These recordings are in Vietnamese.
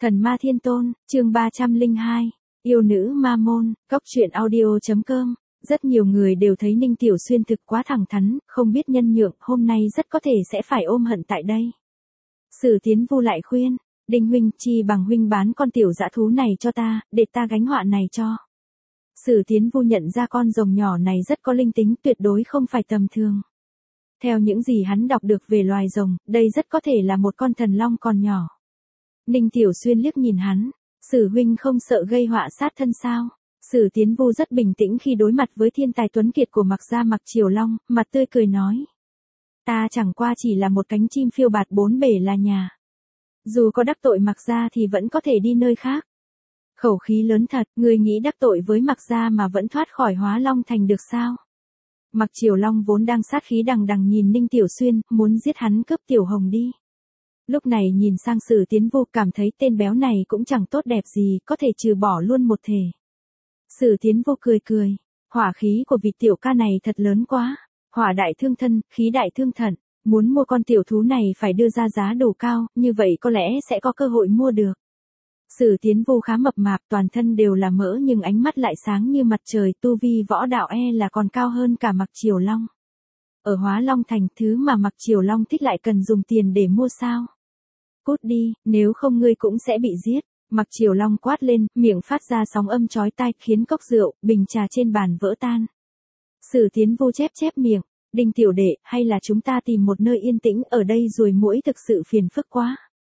Thần ma thiên tôn, chương 302, yêu nữ ma môn, góc truyện audio.com. Rất nhiều người đều thấy Ninh Tiểu Xuyên thực quá thẳng thắn, không biết nhân nhượng, hôm nay rất có thể sẽ phải ôm hận tại đây. Sử Tiến Vu lại khuyên, Đinh huynh, chi bằng huynh bán con tiểu dã thú này cho ta, để ta gánh họa này cho. Sử Tiến Vu nhận ra con rồng nhỏ này rất có linh tính, tuyệt đối không phải tầm thường. Theo những gì hắn đọc được về loài rồng, đây rất có thể là một con thần long còn nhỏ. Ninh Tiểu Xuyên liếc nhìn hắn, Sử huynh không sợ gây họa sát thân sao? Sử Tiến Vu rất bình tĩnh khi đối mặt với thiên tài tuấn kiệt của Mạc gia Mạc Triều Long, mặt tươi cười nói. Ta chẳng qua chỉ là một cánh chim phiêu bạt bốn bể là nhà. Dù có đắc tội Mạc gia thì vẫn có thể đi nơi khác. Khẩu khí lớn thật, người nghĩ đắc tội với Mạc gia mà vẫn thoát khỏi Hóa Long Thành được sao? Mạc Triều Long vốn đang sát khí đằng đằng nhìn Ninh Tiểu Xuyên, muốn giết hắn cướp Tiểu Hồng đi. Lúc này nhìn sang Sử Tiến Vu cảm thấy tên béo này cũng chẳng tốt đẹp gì, có thể trừ bỏ luôn một thể. Sử Tiến Vu cười cười, hỏa khí của vị tiểu ca này thật lớn quá, hỏa đại thương thân, khí đại thương thận, muốn mua con tiểu thú này phải đưa ra giá đủ cao, như vậy có lẽ sẽ có cơ hội mua được. Sử Tiến Vu khá mập mạp, toàn thân đều là mỡ nhưng ánh mắt lại sáng như mặt trời, tu vi võ đạo là còn cao hơn cả Mạc Triều Long. Ở Hóa Long Thành, thứ mà Mạc Triều Long thích lại cần dùng tiền để mua sao? Cút đi, nếu không ngươi cũng sẽ bị giết. Mạc Triều Long quát lên, miệng phát ra sóng âm chói tai, khiến cốc rượu, bình trà trên bàn vỡ tan. Sử Tiến Vu chép miệng, Đinh tiểu đệ, hay là chúng ta tìm một nơi yên tĩnh, ở đây ruồi muỗi thực sự phiền phức quá.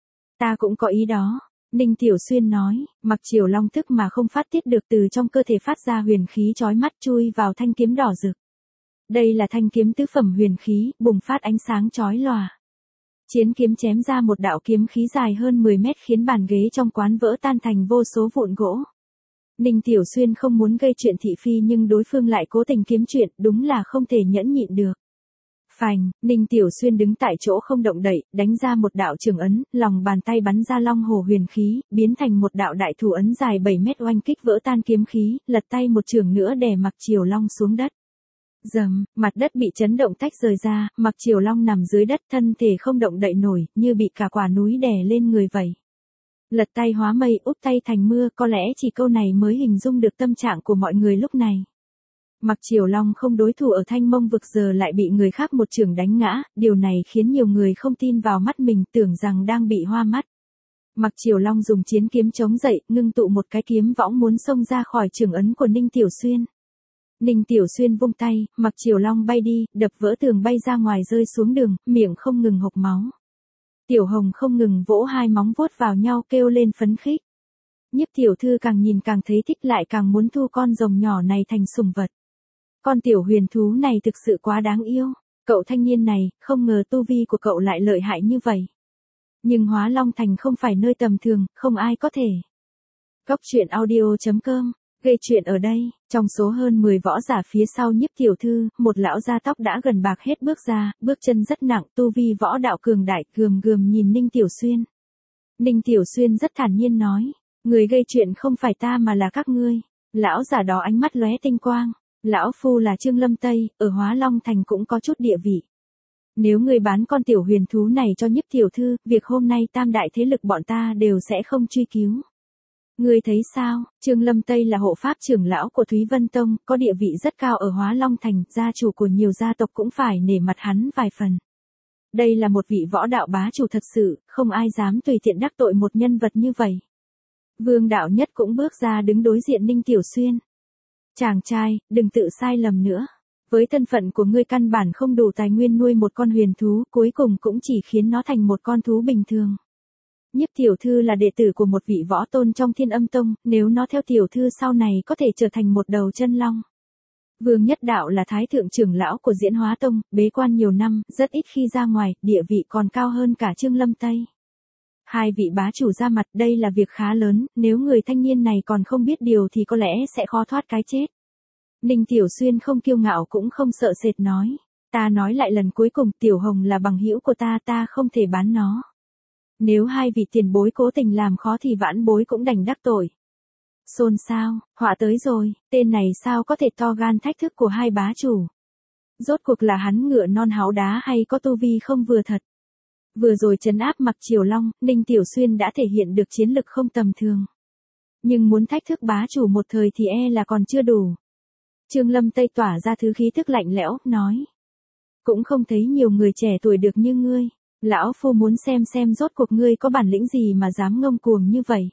Ta cũng có ý đó. Ninh Tiểu Xuyên nói, Mạc Triều Long tức mà không phát tiết được, từ trong cơ thể phát ra huyền khí chói mắt chui vào thanh kiếm đỏ rực. Đây là thanh kiếm tứ phẩm huyền khí, bùng phát ánh sáng chói lòa. Chiến kiếm chém ra một đạo kiếm khí dài hơn 10 mét khiến bàn ghế trong quán vỡ tan thành vô số vụn gỗ. Ninh Tiểu Xuyên không muốn gây chuyện thị phi nhưng đối phương lại cố tình kiếm chuyện, đúng là không thể nhẫn nhịn được. Phành, Ninh Tiểu Xuyên đứng tại chỗ không động đậy, đánh ra một đạo trường ấn, lòng bàn tay bắn ra long hồ huyền khí, biến thành một đạo đại thủ ấn dài 7 mét oanh kích vỡ tan kiếm khí, lật tay một trường nữa đè Mạc Triều Long xuống đất. Dầm, mặt đất bị chấn động tách rời ra, Mạc Triều Long nằm dưới đất, thân thể không động đậy nổi, như bị cả quả núi đè lên người vậy. Lật tay hóa mây, úp tay thành mưa, có lẽ chỉ câu này mới hình dung được tâm trạng của mọi người lúc này. Mạc Triều Long không đối thủ ở Thanh Mông vực giờ lại bị người khác một chưởng đánh ngã, điều này khiến nhiều người không tin vào mắt mình, tưởng rằng đang bị hoa mắt. Mạc Triều Long dùng chiến kiếm chống dậy, ngưng tụ một cái kiếm võng muốn xông ra khỏi chưởng ấn của Ninh Tiểu Xuyên. Ninh Tiểu Xuyên vung tay, Mạc Triều Long bay đi, đập vỡ tường bay ra ngoài rơi xuống đường, miệng không ngừng hộc máu. Tiểu Hồng không ngừng vỗ hai móng vuốt vào nhau kêu lên phấn khích. Nhiếp tiểu thư càng nhìn càng thấy thích, lại càng muốn thu con rồng nhỏ này thành sủng vật. Con tiểu huyền thú này thực sự quá đáng yêu. Cậu thanh niên này, không ngờ tu vi của cậu lại lợi hại như vậy. Nhưng Hóa Long Thành không phải nơi tầm thường, không ai có thể. Góc truyện audio.com. Gây chuyện ở đây, trong số hơn 10 võ giả phía sau Nhiếp tiểu thư, một lão da tóc đã gần bạc hết bước ra, bước chân rất nặng, tu vi võ đạo cường đại, gườm nhìn Ninh Tiểu Xuyên. Ninh Tiểu Xuyên rất thản nhiên nói, người gây chuyện không phải ta mà là các ngươi. Lão giả đó ánh mắt lóe tinh quang, lão phu là Trương Lâm Tây, ở Hóa Long Thành cũng có chút địa vị. Nếu người bán con tiểu huyền thú này cho Nhiếp tiểu thư, việc hôm nay tam đại thế lực bọn ta đều sẽ không truy cứu. Ngươi thấy sao, Trương Lâm Tây là hộ pháp trưởng lão của Thúy Vân Tông, có địa vị rất cao ở Hóa Long Thành, gia chủ của nhiều gia tộc cũng phải nể mặt hắn vài phần. Đây là một vị võ đạo bá chủ thật sự, không ai dám tùy tiện đắc tội một nhân vật như vậy. Vương Đạo Nhất cũng bước ra đứng đối diện Ninh Tiểu Xuyên. Chàng trai, đừng tự sai lầm nữa. Với thân phận của ngươi căn bản không đủ tài nguyên nuôi một con huyền thú, cuối cùng cũng chỉ khiến nó thành một con thú bình thường. Nhiếp tiểu thư là đệ tử của một vị võ tôn trong Thiên Âm Tông, nếu nó theo tiểu thư sau này có thể trở thành một đầu chân long. Vương Nhất Đạo là thái thượng trưởng lão của Diễn Hóa Tông, bế quan nhiều năm, rất ít khi ra ngoài, địa vị còn cao hơn cả Trương Lâm Tây. Hai vị bá chủ ra mặt, đây là việc khá lớn, nếu người thanh niên này còn không biết điều thì có lẽ sẽ khó thoát cái chết. Ninh Tiểu Xuyên không kiêu ngạo cũng không sợ sệt nói, ta nói lại lần cuối cùng, Tiểu Hồng là bằng hữu của ta, ta không thể bán nó. Nếu hai vị tiền bối cố tình làm khó thì vãn bối cũng đành đắc tội. Xôn xao, họa tới rồi, tên này sao có thể to gan thách thức của hai bá chủ. Rốt cuộc là hắn ngựa non háu đá hay có tu vi không vừa thật. Vừa rồi trấn áp Mặc Triều Long, Ninh Tiểu Xuyên đã thể hiện được chiến lực không tầm thường. Nhưng muốn thách thức bá chủ một thời thì là còn chưa đủ. Trương Lâm Tây tỏa ra thứ khí tức lạnh lẽo, nói. Cũng không thấy nhiều người trẻ tuổi được như ngươi. Lão phu muốn xem rốt cuộc ngươi có bản lĩnh gì mà dám ngông cuồng như vậy.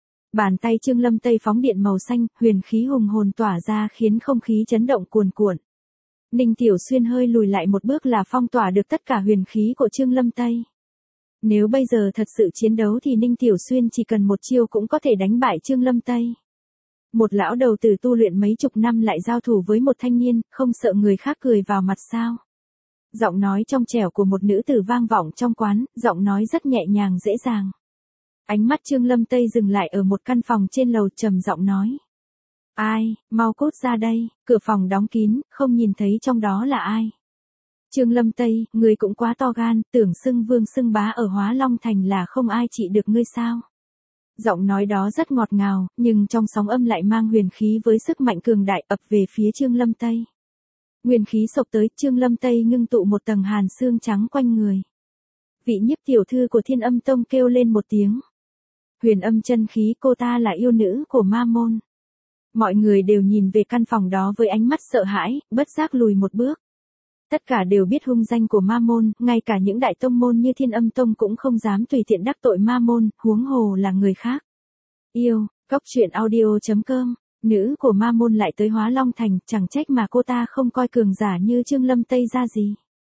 Bàn tay Trương Lâm Tây phóng điện màu xanh, huyền khí hùng hồn tỏa ra khiến không khí chấn động cuồn cuộn. Ninh Tiểu Xuyên hơi lùi lại một bước là phong tỏa được tất cả huyền khí của Trương Lâm Tây. Nếu bây giờ thật sự chiến đấu thì Ninh Tiểu Xuyên chỉ cần một chiêu cũng có thể đánh bại Trương Lâm Tây. Một lão đầu tử tu luyện mấy chục năm lại giao thủ với một thanh niên, không sợ người khác cười vào mặt sao? Giọng nói trong trẻo của một nữ tử vang vọng trong quán, giọng nói rất nhẹ nhàng dễ dàng. Ánh mắt Trương Lâm Tây dừng lại ở một căn phòng trên lầu, trầm giọng nói. Ai, mau cút ra đây, cửa phòng đóng kín, không nhìn thấy trong đó là ai. Trương Lâm Tây, ngươi cũng quá to gan, tưởng xưng vương xưng bá ở Hóa Long Thành là không ai trị được ngươi sao. Giọng nói đó rất ngọt ngào, nhưng trong sóng âm lại mang huyền khí với sức mạnh cường đại ập về phía Trương Lâm Tây. Nguyên khí sộc tới, Trương Lâm Tây ngưng tụ một tầng hàn xương trắng quanh người. Vị Nhiếp tiểu thư của Thiên Âm Tông kêu lên một tiếng. Huyền âm chân khí, cô ta là yêu nữ của Ma Môn. Mọi người đều nhìn về căn phòng đó với ánh mắt sợ hãi, bất giác lùi một bước. Tất cả đều biết hung danh của Ma Môn, ngay cả những đại tông môn như Thiên Âm Tông cũng không dám tùy tiện đắc tội Ma Môn, huống hồ là người khác. Yêu, Cốc Truyện Audio.com, nữ của Ma Môn lại tới Hóa Long Thành, chẳng trách mà cô ta không coi cường giả như Trương Lâm Tây ra gì.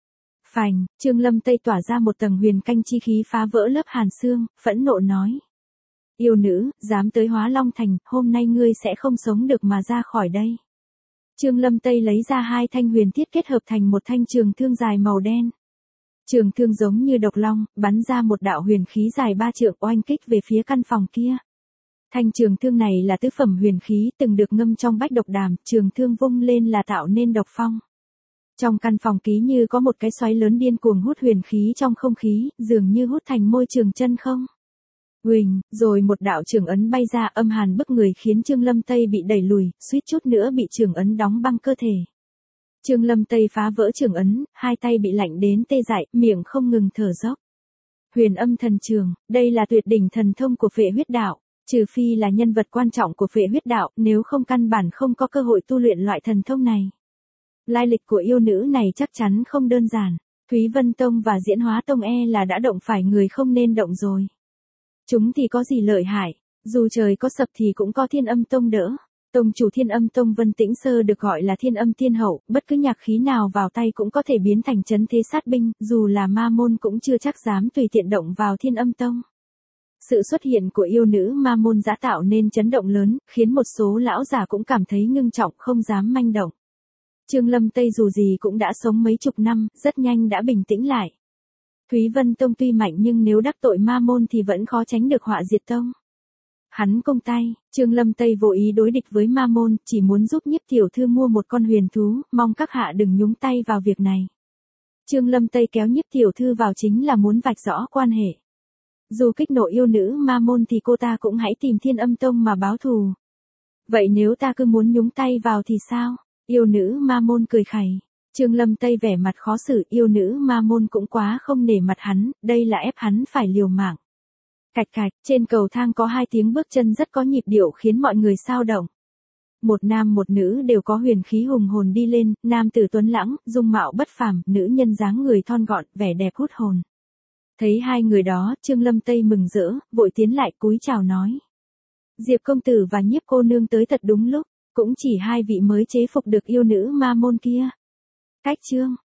Phành, Trương Lâm Tây tỏa ra một tầng huyền canh chi khí phá vỡ lớp hàn xương, phẫn nộ nói. Yêu nữ, dám tới Hóa Long Thành, hôm nay ngươi sẽ không sống được mà ra khỏi đây. Trương Lâm Tây lấy ra hai thanh huyền thiết kết hợp thành một thanh trường thương dài màu đen. Trường thương giống như độc long, bắn ra một đạo huyền khí dài 3 trượng oanh kích về phía căn phòng kia. Thanh trường thương này là tứ phẩm huyền khí, từng được ngâm trong bách độc đàm, trường thương vung lên là tạo nên độc phong. Trong căn phòng ký như có một cái xoáy lớn điên cuồng hút huyền khí trong không khí, dường như hút thành môi trường chân không. Huỳnh, rồi một đạo trường ấn bay ra âm hàn bức người khiến Trương Lâm Tây bị đẩy lùi, suýt chút nữa bị trường ấn đóng băng cơ thể. Trương Lâm Tây phá vỡ trường ấn, hai tay bị lạnh đến tê dại, miệng không ngừng thở dốc. Huyền âm thần trường, đây là tuyệt đỉnh thần thông của Phệ Huyết Đạo, trừ phi là nhân vật quan trọng của Phệ Huyết Đạo, nếu không căn bản không có cơ hội tu luyện loại thần thông này. Lai lịch của yêu nữ này chắc chắn không đơn giản, Thúy Vân Tông và Diễn Hóa Tông là đã động phải người không nên động rồi. Chúng thì có gì lợi hại, dù trời có sập thì cũng có Thiên Âm Tông đỡ. Tông chủ Thiên Âm Tông Vân Tĩnh Sơ được gọi là Thiên Âm Tiên Hậu, bất cứ nhạc khí nào vào tay cũng có thể biến thành trấn thế sát binh, dù là Ma Môn cũng chưa chắc dám tùy tiện động vào Thiên Âm Tông. Sự xuất hiện của yêu nữ Ma Môn đã tạo nên chấn động lớn, khiến một số lão già cũng cảm thấy ngưng trọng không dám manh động. Trương Lâm Tây dù gì cũng đã sống mấy chục năm, rất nhanh đã bình tĩnh lại. Thúy Vân Tông tuy mạnh nhưng nếu đắc tội Ma Môn thì vẫn khó tránh được họa diệt tông. Hắn công tay, Trương Lâm Tây vô ý đối địch với Ma Môn, chỉ muốn giúp Nhiếp tiểu thư mua một con huyền thú, mong các hạ đừng nhúng tay vào việc này. Trương Lâm Tây kéo Nhiếp tiểu thư vào chính là muốn vạch rõ quan hệ. Dù kích nộ yêu nữ Ma Môn thì cô ta cũng hãy tìm Thiên Âm Tông mà báo thù. Vậy nếu ta cứ muốn nhúng tay vào thì sao? Yêu nữ Ma Môn cười khẩy. Trương Lâm Tây vẻ mặt khó xử, yêu nữ Ma Môn cũng quá không nể mặt hắn, đây là ép hắn phải liều mạng. Cạch cạch, trên cầu thang có hai tiếng bước chân rất có nhịp điệu khiến mọi người xao động. Một nam một nữ đều có huyền khí hùng hồn đi lên, nam tử tuấn lãng, dung mạo bất phàm, nữ nhân dáng người thon gọn, vẻ đẹp hút hồn. Thấy hai người đó, Trương Lâm Tây mừng rỡ, vội tiến lại cúi chào nói. Diệp công tử và Nhiếp cô nương tới thật đúng lúc, cũng chỉ hai vị mới chế phục được yêu nữ Ma Môn kia. Cách chương